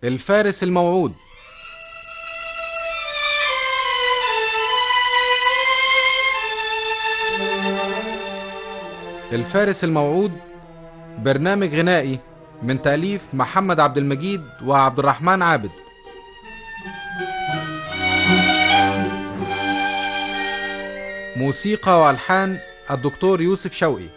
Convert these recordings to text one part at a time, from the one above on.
الفارس الموعود. الفارس الموعود برنامج غنائي من تأليف محمد عبد المجيد وعبد الرحمن عابد. موسيقى وألحان الدكتور يوسف شوقي.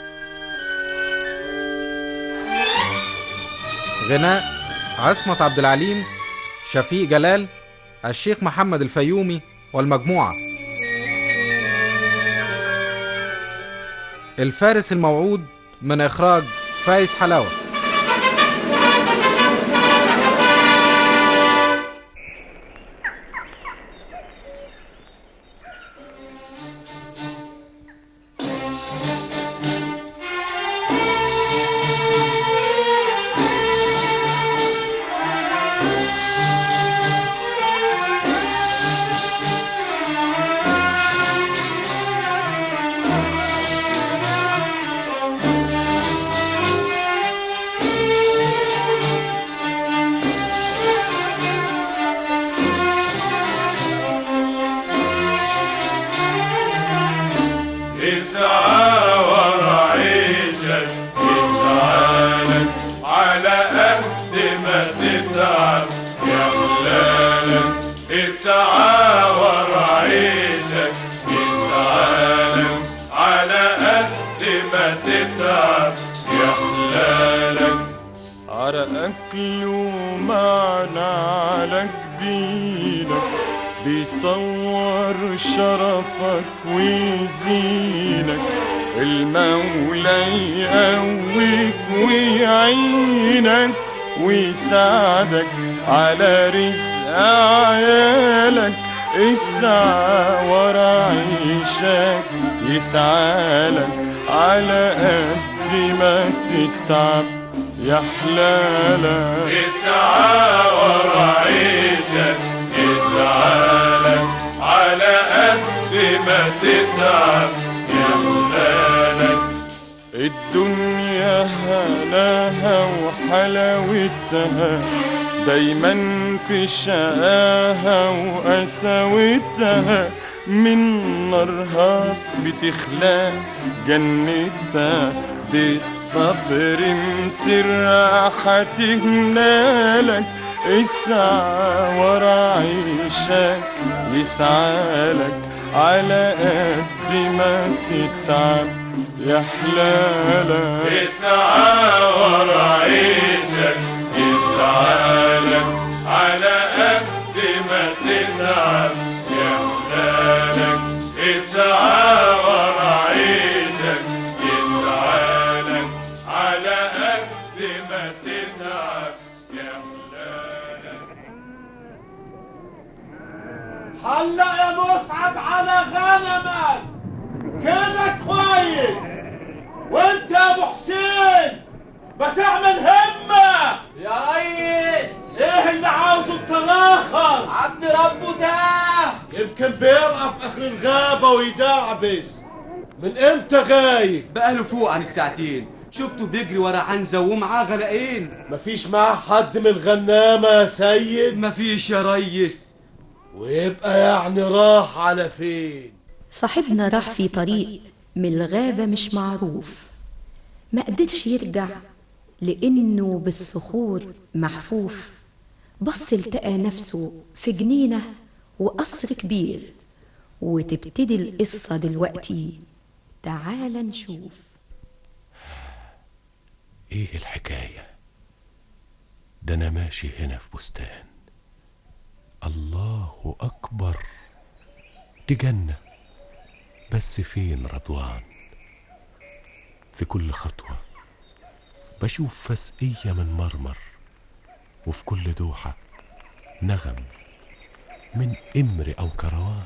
غناء عصمت عبد العليم، شفيق جلال، الشيخ محمد الفيومي والمجموعة. الفارس الموعود من إخراج فايز حلاوة. عرقك له معنى على جبينك، بيصور شرفك ويزينك. المولى يقويك ويعينك ويساعدك على رزق عيالك. اسعى ورا عيشك يسعالك على قد ما تتعب يا حلالك. اسعى ورا عيشك يسعالك على قد ما تتعب يا حلالك. الدنيا هناها وحلاوتها دايما في شقاها وقساوتها. من نارها بتخلق جنتها، بالصبر مسرحة تهنالك. اسعى ورا عيشك يسعالك على قد ما تتعب يا حلالك. اسعى ورا عيشك يسعالك على قد ما تتعب يا حلالك. اسعى ورا عيشك يسعالك على قد ما تتعب يا حلالك. حلق يا مسعد على غنمك كده كويس. وانت يا ابو حسين بتعمل همة يا ريس. ايه اللي عاوزه بتراخر؟ عبد ربه تاه. يمكن بيرقى في اخر الغابة ويدعبس. من امتى غايب؟ بقاله فوق عن الساعتين. شفته بيجري ورا عنزة ومعاه غلقين. مفيش معاه حد من الغنامة يا سيد؟ مفيش يا ريس. ويبقى يعني راح على فين؟ صاحبنا راح في طريق من الغابة مش معروف، ما قدرش يرجع لأنه بالصخور محفوف. بص التقى نفسه في جنينة وقصر كبير، وتبتدي القصة دلوقتي. تعال نشوف ايه الحكاية. ده انا ماشي هنا في بستان، الله اكبر، دي جنة، بس فين رضوان؟ في كل خطوة بشوف فسقية من مرمر، وفي كل دوحة نغم من إمر أو كروان.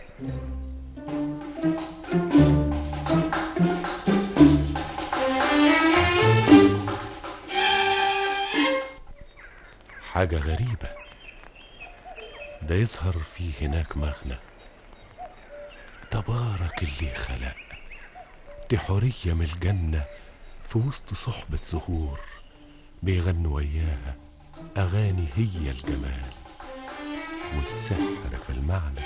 حاجة غريبة، ده يظهر فيه هناك مغنى. تبارك اللي خلق، دي حورية من الجنة في وسط صحبة زهور بيغنوا وياها أغاني هي الجمال والسحر في المعنى.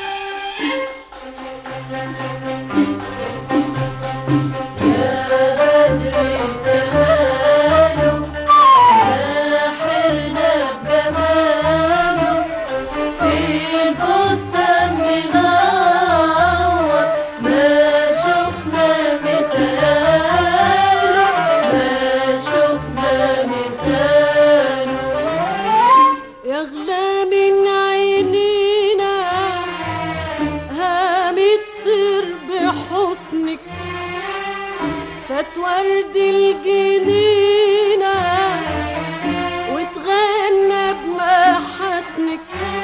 ورد الجنينة وتغنى بمحاسنك،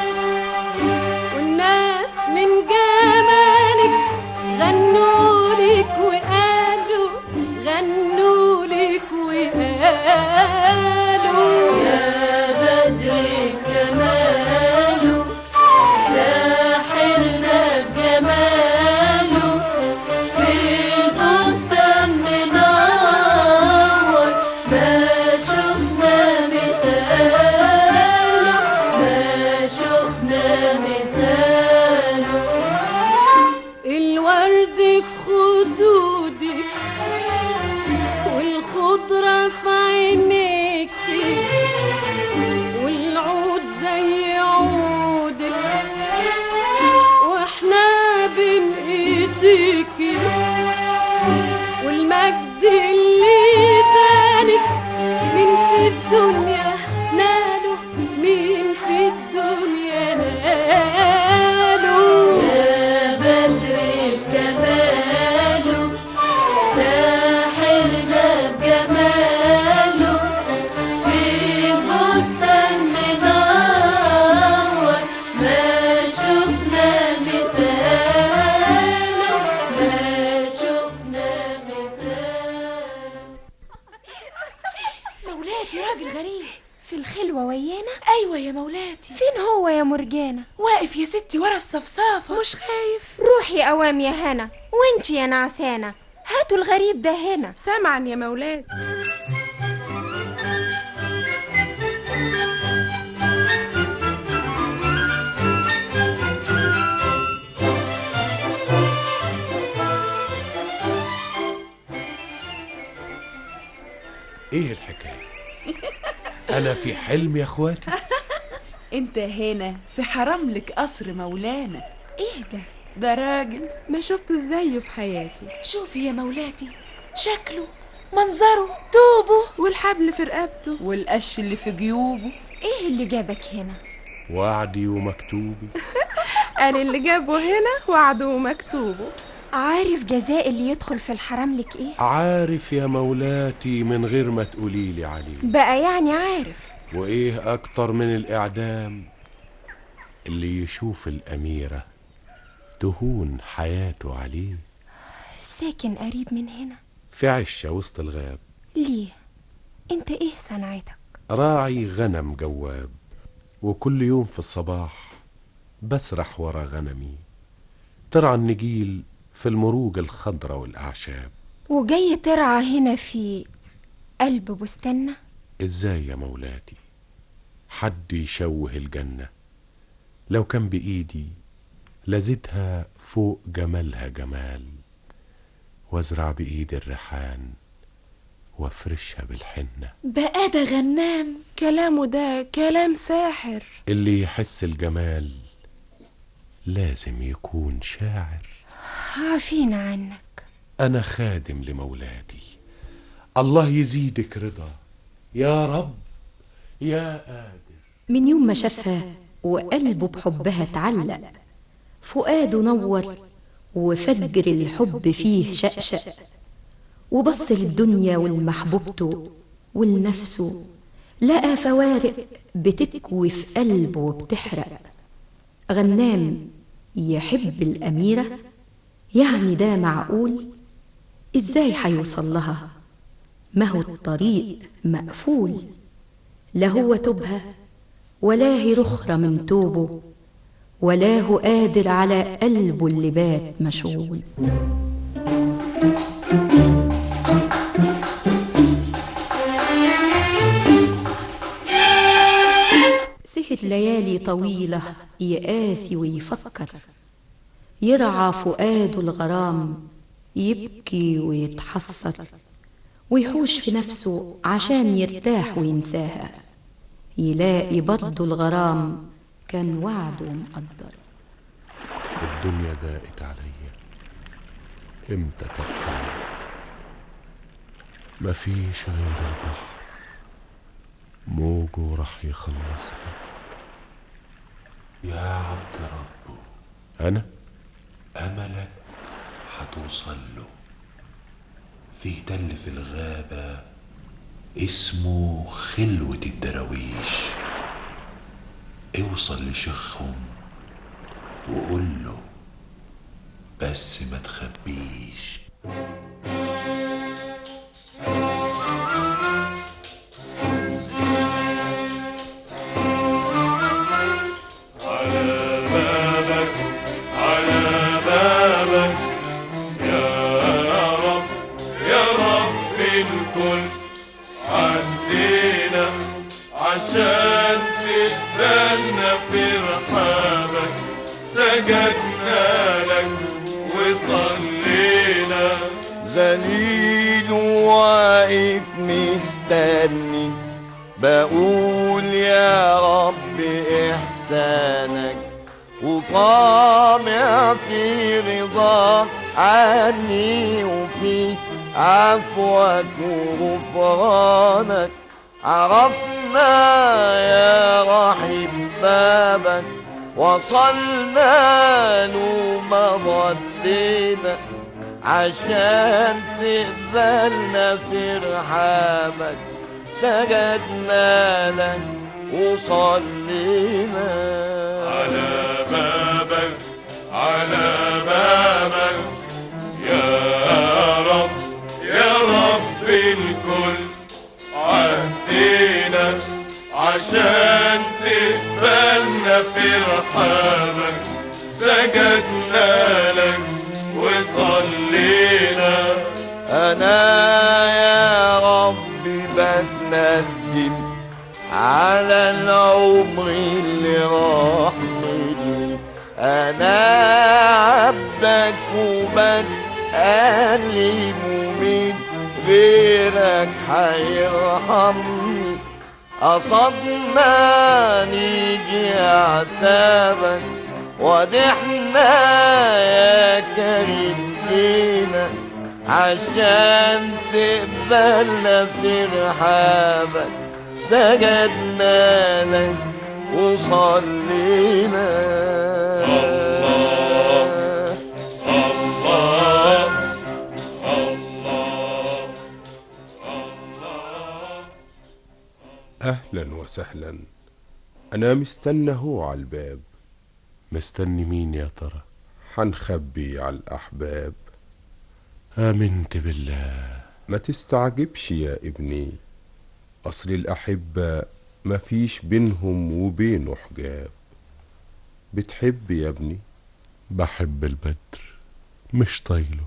والناس من جمالك غنولك وقالوا، غنولك وقالوا يا بدر جماله ساحرنا بجماله، في البستان منور ما شفنا مثاله، ما شفنا مثاله. الورد في خدودك والخضرة في عينيك، والعود زي عودك واحنا بين ايديكي، والمجد اللي زانك مين في الدنيا ناله، مين في الدنيا ناله. يا بدر بجماله ساحرنا بجماله، في البستان منور ما شفنا مثاله، ما شفنا مثاله. مولاتي راجل غريب في الخلوة ويانا؟ ايوه يا مولاتي. فين هو يا مرجانة؟ واقف يا ستي ورا الصفصافة. مش خايف؟ روحي قوام يا هنا، وانتي يا نعسانة هاتوا الغريب ده هنا. سامعا يا مولاتي. ايه الحكاية؟ انا في حلم يا اخواتي؟ انت هنا في حرملك قصر مولانا. ايه ده؟ ده راجل ما شفت زيه في حياتي. شوفي يا مولاتي شكله منظره طوبه والحبل في رقبته والقش اللي في جيوبه. ايه اللي جابك هنا؟ وعدي ومكتوبي. قال اللي جابه هنا وعده ومكتوبه. عارف جزاء اللي يدخل في الحرم لك ايه؟ عارف يا مولاتي من غير ما تقوليلي عليه. بقى يعني عارف. وايه اكتر من الاعدام؟ اللي يشوف الاميرة تهون حياته عليه. ساكن قريب من هنا في عشة وسط الغاب. ليه؟ انت ايه صنعتك؟ راعي غنم جواب، وكل يوم في الصباح بسرح ورا غنمي ترعى النجيل في المروج الخضرة والأعشاب. وجاي ترعى هنا في قلب بستاننا؟ ازاي يا مولاتي؟ حد يشوه الجنة؟ لو كان بإيدي لزدها فوق جمالها جمال، وازرع بإيدي الريحان وافرشها بالحنة. بقى ده غنام. كلامه ده كلام ساحر. اللي يحس الجمال لازم يكون شاعر. عافينا عنك. أنا خادم لمولاتي، الله يزيدك رضا يا رب يا قادر. من يوم ما شافها وقلبه بحبها اتعلق، فؤاده نور وفجر الحب فيه شقشق، وبص للدنيا والمحبوبته والنفسه، لقى فوارق بتكوي في قلبه وبتحرق. غنام يحب الأميرة، يعني ده معقول؟ إزاي حيوصل لها؟ ما هو الطريق مقفول، لا هو توبها ولا هي رخرة من توبه، ولا هو قادر على قلبه اللي بات مشغول. تلفت ليالي طويلة يقاسي ويفكر، يرعى فؤاده الغرام، يبكي ويتحسر، ويحوش في نفسه عشان يرتاح وينساها، يلاقي برضه الغرام كان وعده مقدر. الدنيا ضاقت عليا، امتى ترحم؟ مفيش غير البحر، موجه راح يخلصنا. يا عبد ربه، أنا أملك هتوصل له. في تل في الغابة اسمه خلوة الدراويش، اوصل لشيخهم وقول له بس ما تخبيش. عشان تتبنى في رحابك سجدنا لك وصلينا. ذليل واقف مستني بقول يا رب إحسانك، وطامع في رضاك عني وفي عفوك وغفرانك. عرفنا يا رحيم بابك، وصلنا له مضينا عشان تقبلنا في رحابك سجدنا لك وصلينا. على بابك على بابك يا رب يا رب الكل عدينا عشان تقبلنا في رحابك سجدنا لك وصلينا. أنا يا ربي بتندم على العمر اللي راح مني، أنا عبدك وبتألم ومين غيرك حيرحمني. قصدنا نيجي عتابك ودحنا يا كريم فينا عشان تقبلنا في رحابك سجدنا لك وصلينا. أهلا وسهلا، أنا مستنى هو على الباب. مستني مين يا ترى؟ حنخبي على الأحباب. آمنت بالله. ما تستعجبش يا ابني، أصل الأحبة مفيش بينهم وبينه حجاب. بتحب يا ابني؟ بحب البدر مش طايله،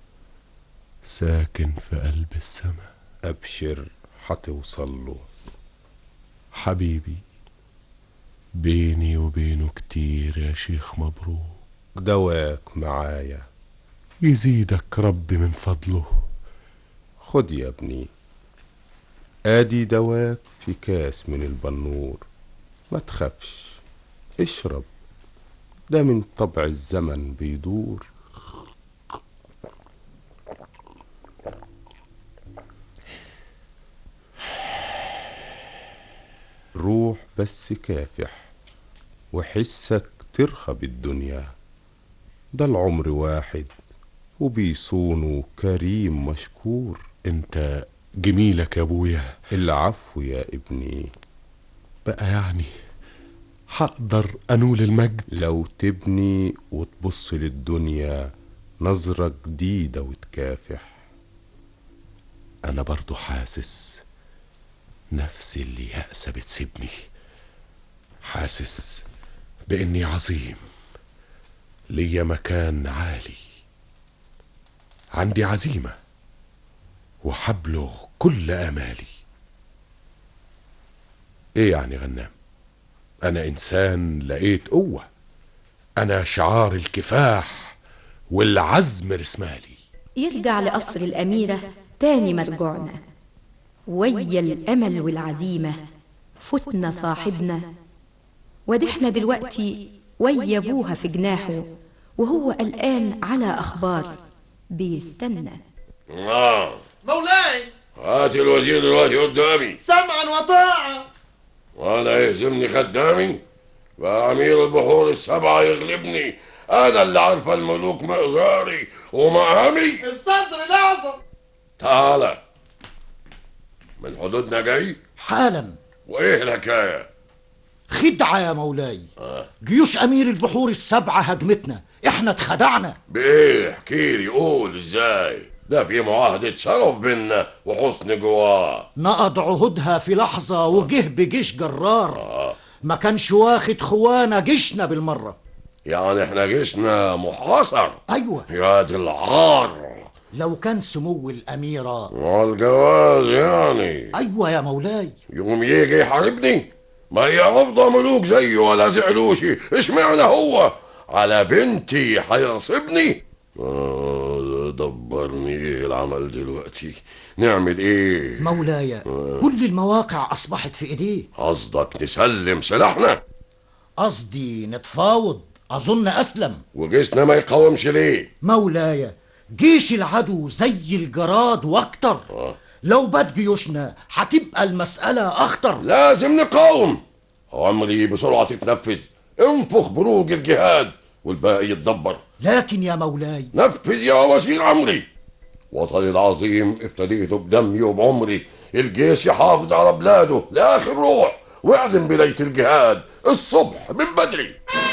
ساكن في قلب السما. أبشر حتوصله حبيبي، بيني وبينه كتير يا شيخ مبروك. دواك معايا يزيدك رب من فضله. خد يا ابني، ادي دواك في كاس من البنور، ما تخافش اشرب، ده من طبع الزمن بيدور. روح بس كافح وحسك ترخى بالدنيا، ده العمر واحد وبيصونه كريم مشكور. انت جميلك يا ابويا. العفو يا ابني. بقى يعني هقدر انول المجد لو تبني وتبص للدنيا نظرة جديدة وتكافح. انا برضو حاسس نفسي اللي يأسى بتسيبني، حاسس بإني عظيم ليا مكان عالي، عندي عزيمة وحبلغ كل آمالي. ايه يعني غنام؟ أنا إنسان لقيت قوة، أنا شعار الكفاح والعزم رسمالي. يرجع لقصر الأميرة تاني مرجعنا، ويا الأمل والعزيمة فتنا صاحبنا، ودحنا دلوقتي ويا أبوها في جناحه، وهو قلقان على أخبار بيستنى. مولاي هات الوزير دلوقتي قدامي. سمعا وطاعة. وانا يهزمني خدامي؟ فأمير البحور السبعة يغلبني؟ انا اللي عارفه الملوك مقداري ومقامي. الصدر الأعظم. تعالى، من حدودنا جاي حالا. وايه الحكايه؟ خدعة يا مولاي. جيوش أمير البحور السبعة هجمتنا، احنا اتخدعنا. بايه؟ احكيلي، قول ازاي؟ ده في معاهدة شرف بينا وحسن جوار. نقض عهودها في لحظة وجه بجيش جرار. ما كانش واخد خوانا جيشنا بالمرة. يعني احنا جيشنا محاصر؟ ايوه. يا دي العار. لو كان سمو الأميرة والجواز يعني. ايوه يا مولاي. يوم يجي يحاربني؟ ما هي رافضة ملوك زيه ولا زعلوشي، اشمعنى هو على بنتي هيغصبني؟ دبرني ايه العمل دلوقتي؟ نعمل ايه؟ مولاي كل المواقع أصبحت في إيديه. قصدك نسلم سلاحنا؟ قصدي نتفاوض، أظن أسلم. وجيشنا ما يقاومش ليه؟ مولاي جيش العدو زي الجراد واكتر. لو بات جيوشنا هتبقى المسألة أخطر. لازم نقاوم. عمري بسرعة تتنفذ، انفخ بروج الجهاد والباقي يتدبر. لكن يا مولاي نفذ يا وزير عمري. وطني العظيم افتديته بدمي وبعمري. الجيش يحافظ على بلاده لآخر روح، واعلن بلية الجهاد الصبح من بدري.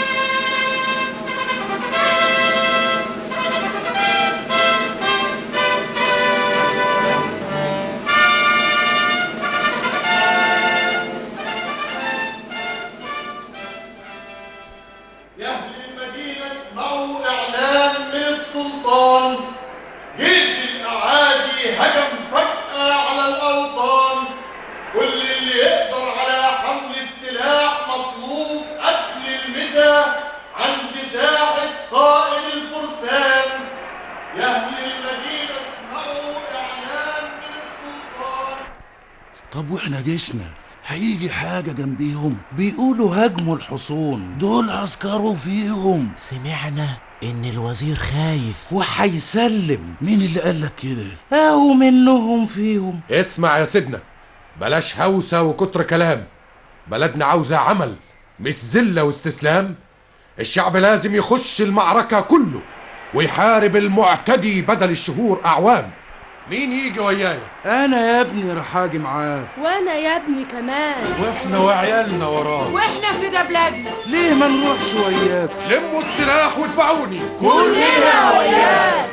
يا أهل المدينة اسمعوا إعلان من السلطان. جيش الأعادي هجم فجأة على الأوطان. كل اللي يقدر على حمل السلاح مطلوب قبل المساء عند ساحة قائد الفرسان. يا أهل المدينة اسمعوا إعلان من السلطان. طب واحنا جيشنا هيجي حاجة جنبيهم؟ بيقولوا هاجموا الحصون، دول عسكروا فيهم. سمعنا ان الوزير خايف وحيسلم. مين اللي قالك كده؟ اهو منهم فيهم. اسمع يا سيدنا، بلاش هوسة وكتر كلام. بلدنا عاوزة عمل مش ذلة واستسلام. الشعب لازم يخش المعركة كله ويحارب المعتدي بدل الشهور أعوام. مين يجي وياي؟ انا يا ابني رح اجي معاك. وانا يا ابني كمان. واحنا وعيالنا وراك. واحنا في ده بلادنا. ليه ما نروحش وياك؟ لموا السلاح واتبعوني كلنا وياك.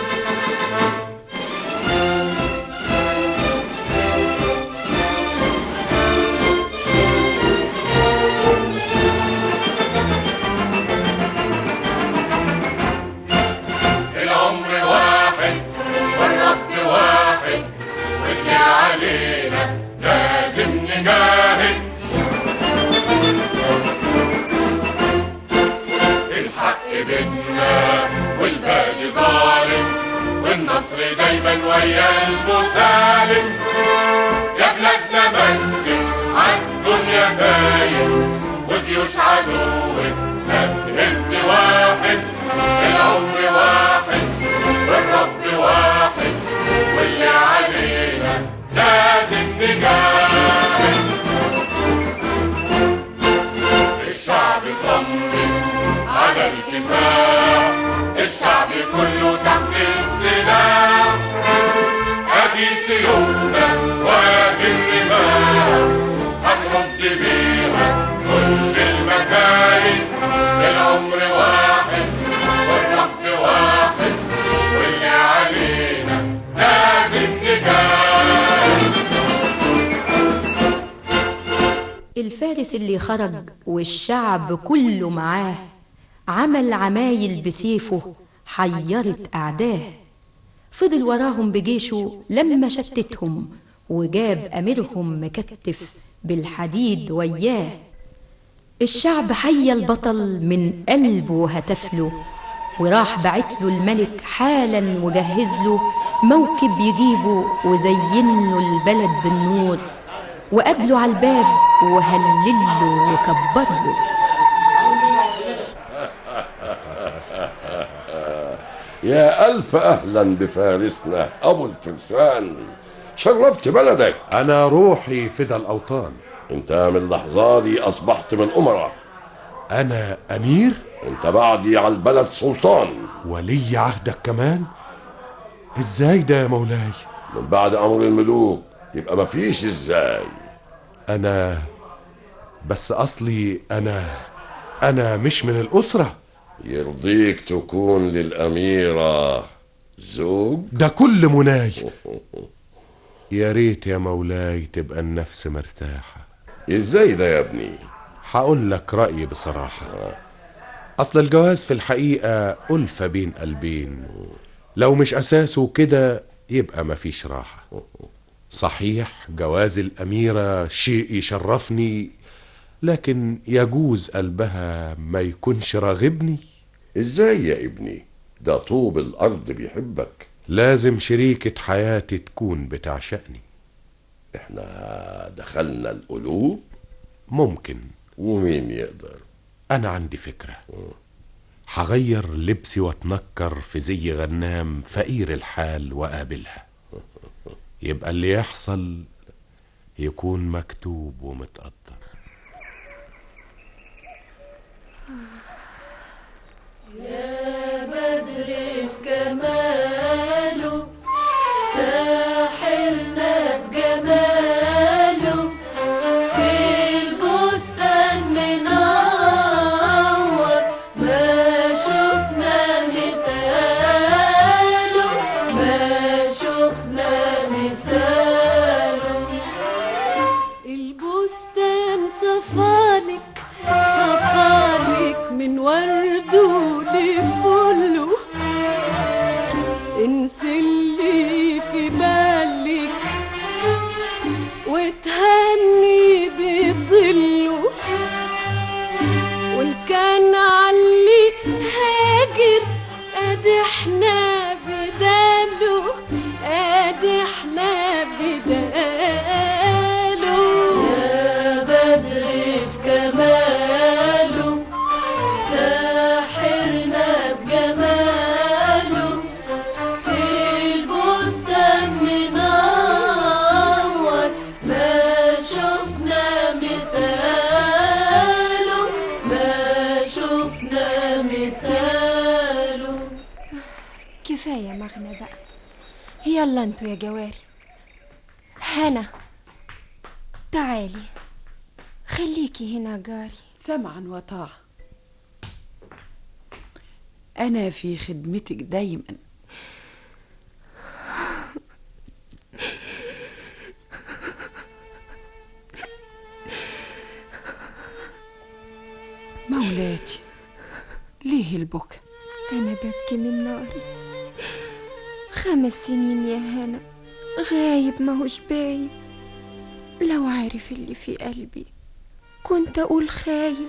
العمر واحد والرب واحد، واللي علينا لازم نجاهد. الحق بينا والباقي ظالم، والنصر دايما ويا المسالم. يا بلادنا مجد عالدنيا دايم، وجيوش عدونا تهز واحد. العمر واحد والرب واحد، واللي علينا لازم نجاهد. الشعب صمم على الكفاح، الشعب كله تحت السلاح. ادي سيوفنا وادي الرماح، هنرد بيها كل المكايد. العمر واحد والرب واحد، واللي علينا لازم نجاهد. الفارس اللي خرج والشعب كله معاه عمل عمايل بسيفه حيرت أعداه. فضل وراهم بجيشه لما شتتهم، وجاب أميرهم مكتف بالحديد وياه. الشعب حيا البطل من قلبه وهتفله، وراح بعتله الملك حالا وجهزله موكب يجيبه وزينله البلد بالنور، وقابله على الباب وهلله وكبرله. يا ألف أهلا بفارسنا أبو الفرسان، شرفت بلدك. أنا روحي فدى الأوطان. أنت من اللحظة دي أصبحت من أمراء. أنا أمير؟ أنت بعدي على البلد سلطان. ولي عهدك كمان؟ إزاي ده يا مولاي؟ من بعد أمر الملوك يبقى مفيش إزاي. أنا بس أصلي أنا مش من الأسرة. يرضيك تكون للأميرة زوج؟ ده كل مناي. يا ريت يا مولاي تبقى النفس مرتاحة. ازاي ده يا ابني؟ هقول لك رأيي بصراحة. أصل الجواز في الحقيقة ألفة بين قلبين، لو مش أساسه كده يبقى مفيش راحة. صحيح جواز الأميرة شيء يشرفني، لكن يجوز قلبها ما يكونش راغبني. ازاي يا ابني؟ ده طوب الأرض بيحبك. لازم شريكة حياتي تكون بتعشقني. احنا دخلنا القلوب؟ ممكن. ومين يقدر؟ أنا عندي فكرة. هغير لبسي واتنكر في زي غنام فقير الحال وقابلها، يبقى اللي يحصل يكون مكتوب ومتقدر. يا بدر في جماله ساحرنا بجماله، في البستان منور ما شفنا مثاله، ما شفنا مثاله. البستان صفالك صفالك من ورده لفله، انسلي في بالك وتهني بظله، وان كان علي هاجر ادي احنا بداله، ادي احنا بداله. يا بدر في كماله ساحرنا بجماله، في البستان منور ما شفنا مثاله، ما شفنا مثاله. كفاية مغنى بقى، يلا انتوا يا جواري. هنا تعالي خليكي هنا جاري. سمعا وطاعة، أنا في خدمتك دايما. مولاتي ليه البكا؟ أنا ببكي من ناري، 5 سنين يا هنا غايب ماهوش باين. لو عارف اللي في قلبي كنت أقول خاين.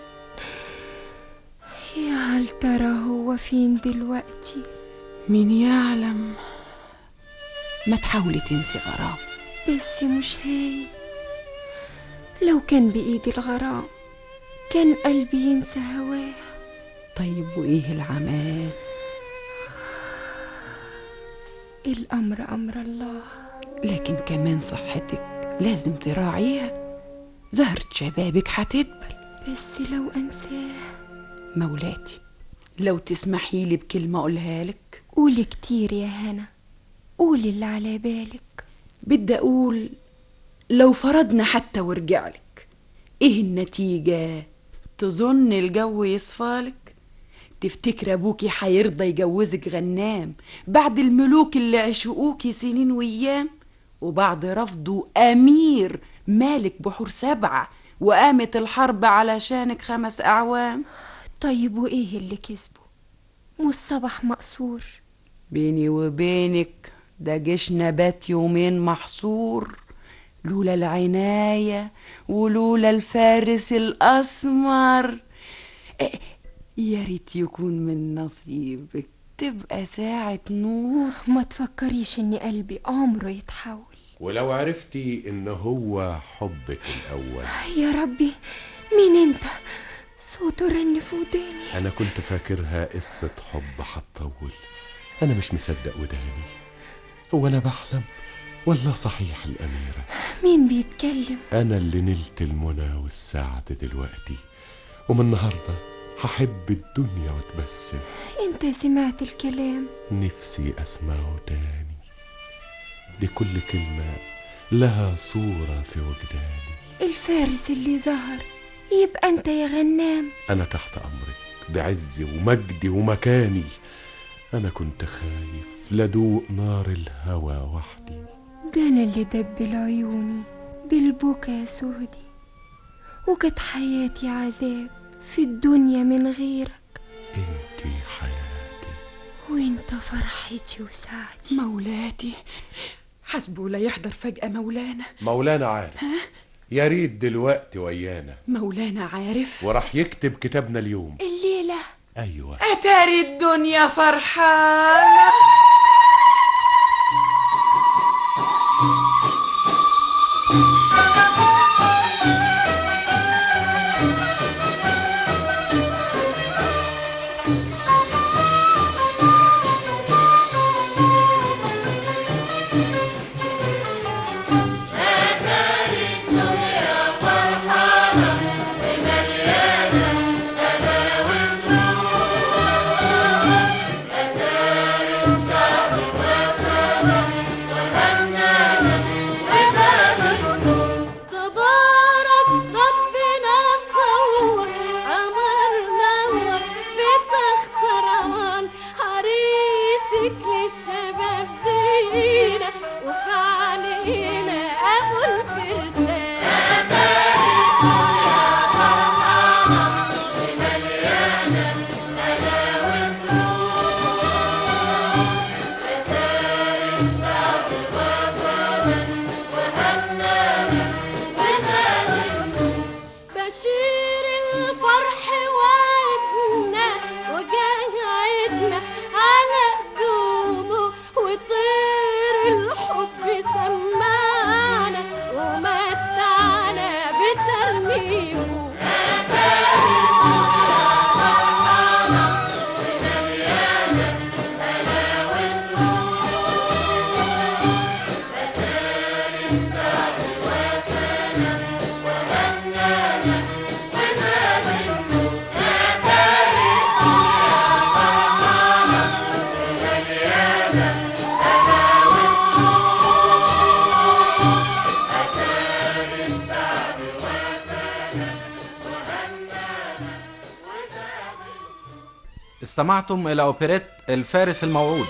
يا هل ترى هو فين دلوقتي؟ مين يعلم. ما تحاولي تنسي غرام. بس مش هاي، لو كان بإيدي الغرام كان قلبي ينسى هواه. طيب وإيه العمال؟ الأمر أمر الله، لكن كمان صحتك لازم تراعيها، زهرة شبابك هتدبل. بس لو أنساه. مولاتي لو تسمحي لي بكلمة أقولها لك. قولي كتير يا هنا، قولي اللي على بالك. بدي أقول لو فرضنا حتى ورجعلك، إيه النتيجة؟ تظن الجو يصفالك؟ تفتكر أبوكي حيرضى يجوزك غنام بعد الملوك اللي عشقوكي سنين وأيام، وبعد رفضه أمير مالك بحور 7 وقامت الحرب علشانك 5 أعوام؟ طيب وإيه اللي كسبه؟ مش صباح مقصور؟ بيني وبينك ده جيشنا بات يومين محصور، لولا العناية ولولا الفارس الأسمر يا ريت يكون من نصيبك تبقى ساعة نور. ما تفكريش ان قلبي عمره يتحول. ولو عرفتي ان هو حبك الاول. يا ربي، مين انت؟ صوته رن في وداني. انا كنت فاكرها قصة حب هتطول. انا مش مصدق وداني. هو انا بحلم ولا صحيح الأميرة؟ مين بيتكلم؟ أنا اللي نلت المنى والسعد دلوقتي، ومن النهاردة هحب الدنيا واتبسم. انت سمعت الكلام؟ نفسي أسمعه تاني. دي كل كلمة لها صورة في وجداني. الفارس اللي ظهر يبقى انت يا غنام. أنا تحت أمرك بعزي ومجدي ومكاني. أنا كنت خايف لدوق نار الهوى وحدي. ده أنا اللي دبل عيوني بالبكا يا سهدي، وكانت حياتي عذاب في الدنيا من غيرك. انتي حياتي وانت فرحتي وسعدي. مولاتي، حسبه لا يحضر فجأة مولانا. مولانا عارف. يا ريت دلوقتي ويانا. مولانا عارف وراح يكتب كتابنا اليوم الليلة. أيوة. أتاري الدنيا فرحانة. استمعتم إلى أوبريت الفارس الموعود.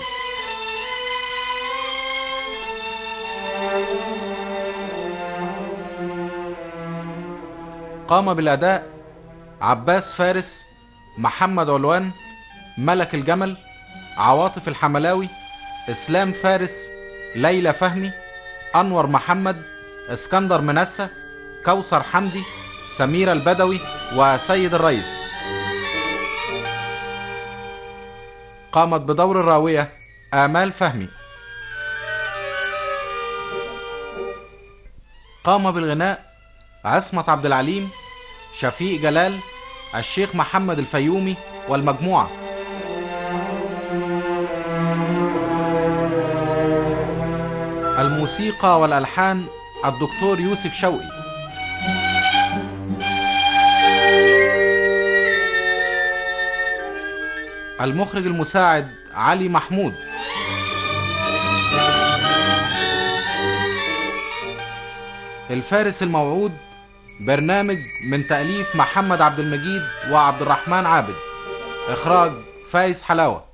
قام بالأداء عباس فارس، محمد علوان، ملك الجمل، عواطف الحملاوي، إسلام فارس، ليلى فهمي، أنور محمد، اسكندر منسة، كوثر حمدي، سميرة البدوي، وسيد الرئيس. قامت بدور الراوية آمال فهمي. قام بالغناء عصمت عبد العليم، شفيق جلال، الشيخ محمد الفيومي والمجموعة. الموسيقى والألحان الدكتور يوسف شوقي. المخرج المساعد علي محمود. الفارس الموعود برنامج من تأليف محمد عبد المجيد وعبد الرحمن عابد، إخراج فايز حلاوة.